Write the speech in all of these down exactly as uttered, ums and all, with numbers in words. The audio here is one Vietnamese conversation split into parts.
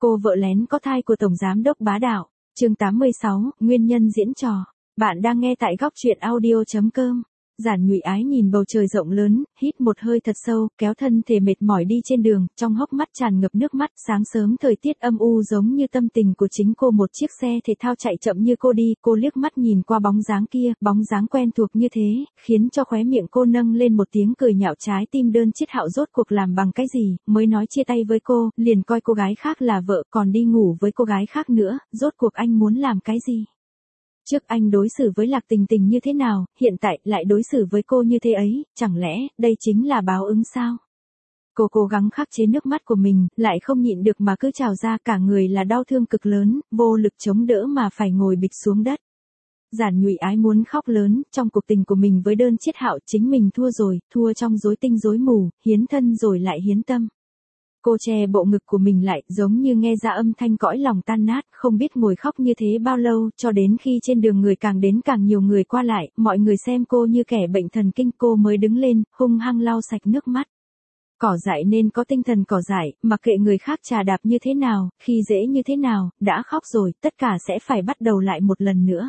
Cô vợ lén có thai của Tổng Giám đốc bá đạo. Chương tám mươi sáu, Nguyên nhân diễn trò. Bạn đang nghe tại góc truyện audio chấm com. Giản Nhụy Ái nhìn bầu trời rộng lớn, hít một hơi thật sâu, kéo thân thể mệt mỏi đi trên đường, trong hốc mắt tràn ngập nước mắt. Sáng sớm thời tiết âm u giống như tâm tình của chính cô. Một chiếc xe thể thao chạy chậm như cô đi, cô liếc mắt nhìn qua bóng dáng kia, bóng dáng quen thuộc như thế, khiến cho khóe miệng cô nâng lên một tiếng cười nhạo. Trái tim Đơn Chiết Hạo rốt cuộc làm bằng cái gì, mới nói chia tay với cô, liền coi cô gái khác là vợ, còn đi ngủ với cô gái khác nữa, rốt cuộc anh muốn làm cái gì? Trước anh đối xử với Lạc Tình Tình như thế nào, hiện tại lại đối xử với cô như thế ấy, chẳng lẽ, đây chính là báo ứng sao? Cô cố gắng khắc chế nước mắt của mình, lại không nhịn được mà cứ trào ra, cả người là đau thương cực lớn, vô lực chống đỡ mà phải ngồi bịch xuống đất. Giản Nhụy Ái muốn khóc lớn, trong cuộc tình của mình với Đơn Chiết Hạo chính mình thua rồi, thua trong rối tinh rối mù, hiến thân rồi lại hiến tâm. Cô che bộ ngực của mình lại, giống như nghe ra âm thanh cõi lòng tan nát, không biết ngồi khóc như thế bao lâu, cho đến khi trên đường người càng đến càng nhiều người qua lại, mọi người xem cô như kẻ bệnh thần kinh, cô mới đứng lên, hung hăng lau sạch nước mắt. Cỏ dại nên có tinh thần cỏ dại, mặc kệ người khác trà đạp như thế nào, khi dễ như thế nào, đã khóc rồi, tất cả sẽ phải bắt đầu lại một lần nữa.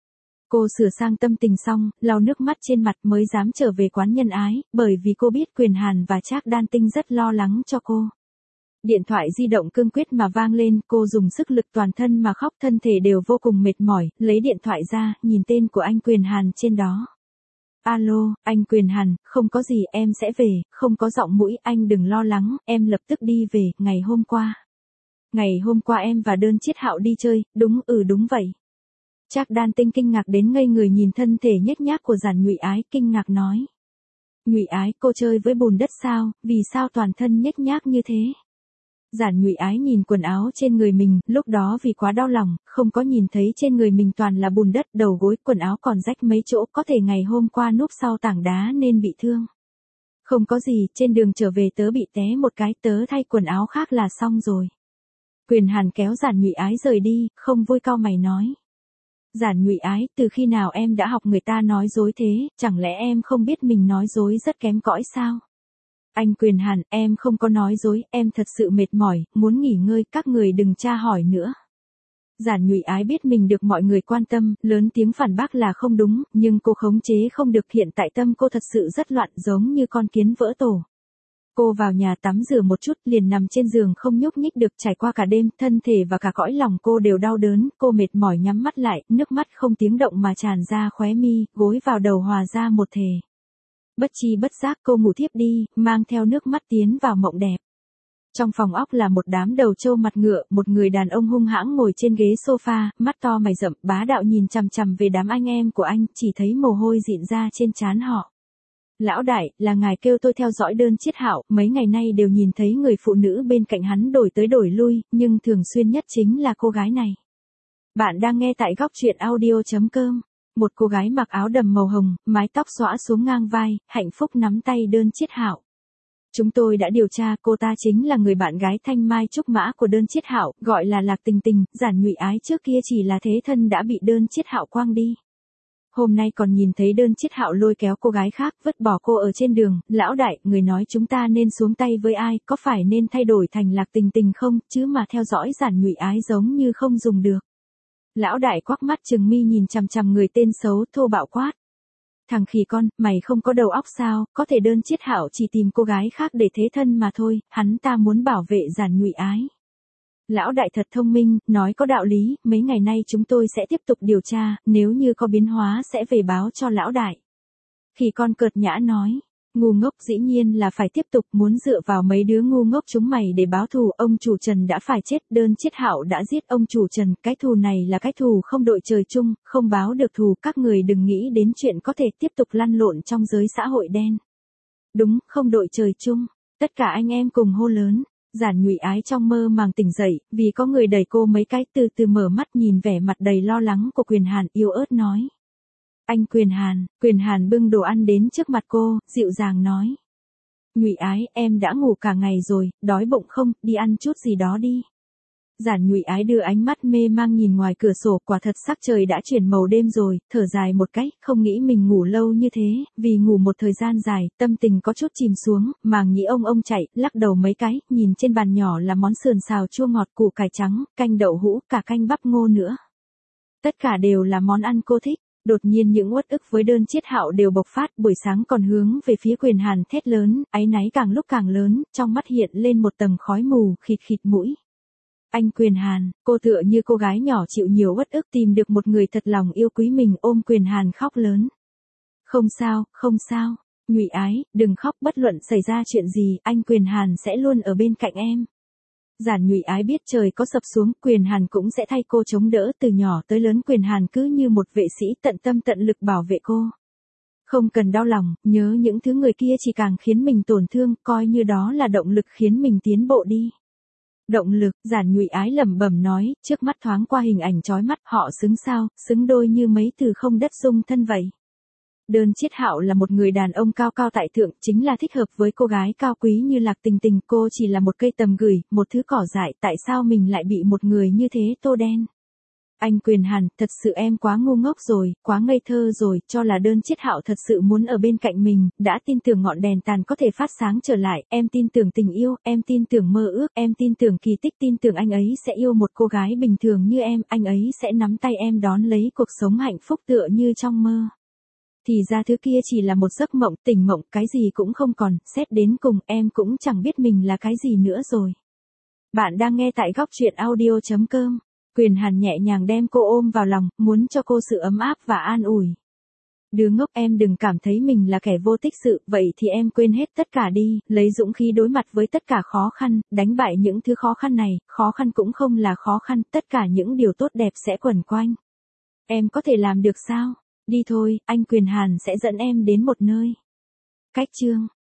Cô sửa sang tâm tình xong, lau nước mắt trên mặt mới dám trở về quán nhân ái, bởi vì cô biết Quyền Hàn và Trác Đan Tinh rất lo lắng cho cô. Điện thoại di động cương quyết mà vang lên, cô dùng sức lực toàn thân mà khóc, thân thể đều vô cùng mệt mỏi, lấy điện thoại ra, nhìn tên của anh Quyền Hàn trên đó. Alo, anh Quyền Hàn, không có gì, em sẽ về, không có giọng mũi, anh đừng lo lắng, em lập tức đi về, ngày hôm qua. Ngày hôm qua em và Đơn Chiết Hạo đi chơi, đúng ừ đúng vậy. Trác Đan Tinh kinh ngạc đến ngây người nhìn thân thể nhếch nhác của Giản Nhụy Ái, kinh ngạc nói. Nhụy Ái, cô chơi với bùn đất sao, vì sao toàn thân nhếch nhác như thế? Giản Nhụy Ái nhìn quần áo trên người mình, lúc đó vì quá đau lòng, không có nhìn thấy trên người mình toàn là bùn đất, đầu gối, quần áo còn rách mấy chỗ, có thể ngày hôm qua núp sau tảng đá nên bị thương. Không có gì, trên đường trở về tớ bị té một cái, tớ thay quần áo khác là xong rồi. Quyền Hàn kéo Giản Nhụy Ái rời đi, không vui cau mày nói. Giản Nhụy Ái, từ khi nào em đã học người ta nói dối thế, chẳng lẽ em không biết mình nói dối rất kém cỏi sao? Anh Quyền Hàn, em không có nói dối, em thật sự mệt mỏi, muốn nghỉ ngơi, các người đừng tra hỏi nữa. Giản Nhụy Ái biết mình được mọi người quan tâm, lớn tiếng phản bác là không đúng, nhưng cô khống chế không được, hiện tại tâm cô thật sự rất loạn, giống như con kiến vỡ tổ. Cô vào nhà tắm rửa một chút, liền nằm trên giường không nhúc nhích được, trải qua cả đêm, thân thể và cả cõi lòng cô đều đau đớn, cô mệt mỏi nhắm mắt lại, nước mắt không tiếng động mà tràn ra khóe mi, gối vào đầu hòa ra một thể. Bất chi bất giác cô ngủ thiếp đi, mang theo nước mắt tiến vào mộng đẹp. Trong phòng óc là một đám đầu trâu mặt ngựa, một người đàn ông hung hãng ngồi trên ghế sofa, mắt to mày rậm, bá đạo nhìn chằm chằm về đám anh em của anh, chỉ thấy mồ hôi rịn ra trên trán họ. Lão đại, là ngài kêu tôi theo dõi Đơn Chiết Hạo, mấy ngày nay đều nhìn thấy người phụ nữ bên cạnh hắn đổi tới đổi lui, nhưng thường xuyên nhất chính là cô gái này. Bạn đang nghe tại góc truyện audio chấm com. Một cô gái mặc áo đầm màu hồng, mái tóc xõa xuống ngang vai, hạnh phúc nắm tay Đơn Chiết Hạo. Chúng tôi đã điều tra, cô ta chính là người bạn gái thanh mai trúc mã của Đơn Chiết Hạo, gọi là Lạc Tình Tình. Giản Nhụy Ái trước kia chỉ là thế thân đã bị Đơn Chiết Hạo quang đi. Hôm nay còn nhìn thấy Đơn Chiết Hạo lôi kéo cô gái khác, vứt bỏ cô ở trên đường. Lão đại, người nói chúng ta nên xuống tay với ai, có phải nên thay đổi thành Lạc Tình Tình không, chứ mà theo dõi Giản Nhụy Ái giống như không dùng được. Lão đại quắc mắt trừng mi nhìn chằm chằm người tên xấu, thô bạo quát. Thằng khỉ con, mày không có đầu óc sao, có thể Đơn Chiết Hạo chỉ tìm cô gái khác để thế thân mà thôi, hắn ta muốn bảo vệ Giản Nhụy Ái. Lão đại thật thông minh, nói có đạo lý, mấy ngày nay chúng tôi sẽ tiếp tục điều tra, nếu như có biến hóa sẽ về báo cho lão đại. Khỉ con cợt nhã nói. Ngu ngốc, dĩ nhiên là phải tiếp tục, muốn dựa vào mấy đứa ngu ngốc chúng mày để báo thù, ông chủ Trần đã phải chết, Đơn Chiết Hạo đã giết ông chủ Trần, cái thù này là cái thù không đội trời chung, không báo được thù, các người đừng nghĩ đến chuyện có thể tiếp tục lăn lộn trong giới xã hội đen. Đúng, không đội trời chung, tất cả anh em cùng hô lớn. Giản Nhụy Ái trong mơ màng tỉnh dậy, vì có người đẩy cô mấy cái, từ từ mở mắt nhìn vẻ mặt đầy lo lắng của Quyền Hàn, yếu ớt nói. Anh Quyền Hàn, Quyền Hàn bưng đồ ăn đến trước mặt cô, dịu dàng nói. Nhụy Ái, em đã ngủ cả ngày rồi, đói bụng không, đi ăn chút gì đó đi. Giản Nhụy Ái đưa ánh mắt mê mang nhìn ngoài cửa sổ, quả thật sắc trời đã chuyển màu đêm rồi, thở dài một cái, không nghĩ mình ngủ lâu như thế, vì ngủ một thời gian dài, tâm tình có chút chìm xuống, màng nhĩ ông ông chạy, lắc đầu mấy cái, nhìn trên bàn nhỏ là món sườn xào chua ngọt, củ cải trắng, canh đậu hũ, cả canh bắp ngô nữa. Tất cả đều là món ăn cô thích. Đột nhiên những uất ức với đơn Chiết Hạo đều bộc phát, buổi sáng còn hướng về phía Quyền Hàn thét lớn, áy náy càng lúc càng lớn, trong mắt hiện lên một tầng khói mù, khịt khịt mũi. Anh Quyền Hàn, cô tựa như cô gái nhỏ chịu nhiều uất ức tìm được một người thật lòng yêu quý mình, ôm Quyền Hàn khóc lớn. Không sao, không sao, Nhụy Ái, đừng khóc, bất luận xảy ra chuyện gì, anh Quyền Hàn sẽ luôn ở bên cạnh em. Giản Nhụy Ái biết trời có sập xuống, Quyền Hàn cũng sẽ thay cô chống đỡ, từ nhỏ tới lớn Quyền Hàn cứ như một vệ sĩ tận tâm tận lực bảo vệ cô. Không cần đau lòng, nhớ những thứ người kia chỉ càng khiến mình tổn thương, coi như đó là động lực khiến mình tiến bộ đi. Động lực, Giản Nhụy Ái lẩm bẩm nói, trước mắt thoáng qua hình ảnh chói mắt, họ xứng sao, xứng đôi như mấy từ không đất dung thân vậy. Đơn Chiết Hạo là một người đàn ông cao cao tại thượng, chính là thích hợp với cô gái cao quý như Lạc Tình Tình, cô chỉ là một cây tầm gửi, một thứ cỏ dại, tại sao mình lại bị một người như thế tô đen? Anh Quyền Hàn, thật sự em quá ngu ngốc rồi, quá ngây thơ rồi, cho là Đơn Chiết Hạo thật sự muốn ở bên cạnh mình, đã tin tưởng ngọn đèn tàn có thể phát sáng trở lại, em tin tưởng tình yêu, em tin tưởng mơ ước, em tin tưởng kỳ tích, tin tưởng anh ấy sẽ yêu một cô gái bình thường như em, anh ấy sẽ nắm tay em đón lấy cuộc sống hạnh phúc tựa như trong mơ. Thì ra thứ kia chỉ là một giấc mộng, tỉnh mộng, cái gì cũng không còn, xét đến cùng em cũng chẳng biết mình là cái gì nữa rồi. Bạn đang nghe tại góc truyện audio chấm com. Quyền Hàn nhẹ nhàng đem cô ôm vào lòng, muốn cho cô sự ấm áp và an ủi. Đứa ngốc, em đừng cảm thấy mình là kẻ vô tích sự, vậy thì em quên hết tất cả đi, lấy dũng khí đối mặt với tất cả khó khăn, đánh bại những thứ khó khăn này, khó khăn cũng không là khó khăn, tất cả những điều tốt đẹp sẽ quẩn quanh. Em có thể làm được sao? Đi thôi, anh Quyền Hàn sẽ dẫn em đến một nơi. Cách chương